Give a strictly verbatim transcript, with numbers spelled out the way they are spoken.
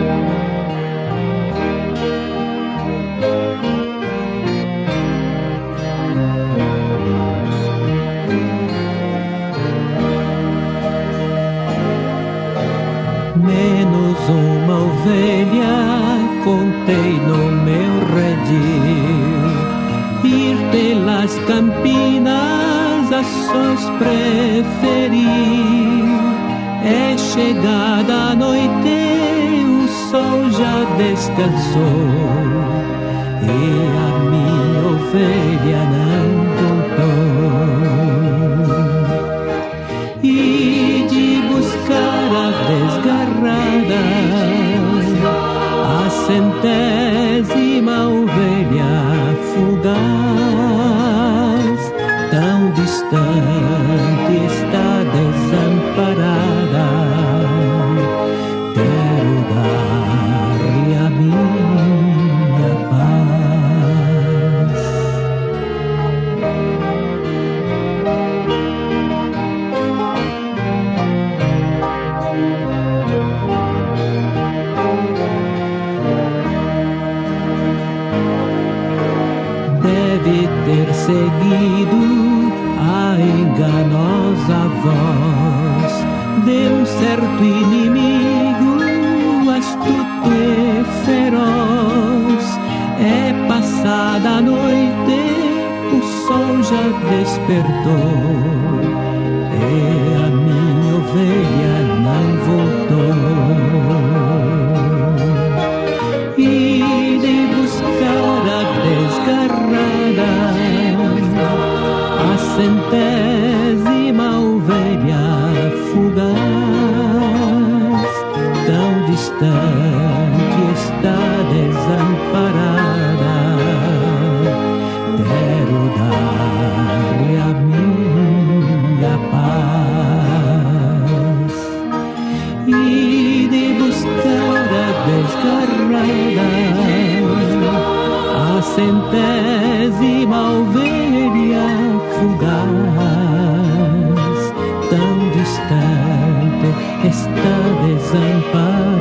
Menos uma ovelha contei no meu redil, ir pelas campinas a sós preferir. É chegada a noite, o sol já descansou e a minha ovelha não voltou. E de buscar a desgarrada, a centésima ovelha fugaz, tão distante está desamparada. Quero dar-lhe a minha paz. Deve ter seguido a enganosa voz de um certo inimigo astuto e feroz. É passada a noite, o sol já despertou e a minha ovelha não voltou. E de buscar a desgarrada, a centésima ovelha fugaz, tão distante está desamparada. Quero dar-lhe a minha paz. E de buscar a desgarrada, a centésima ovelha fugaz, tão distante está desamparada.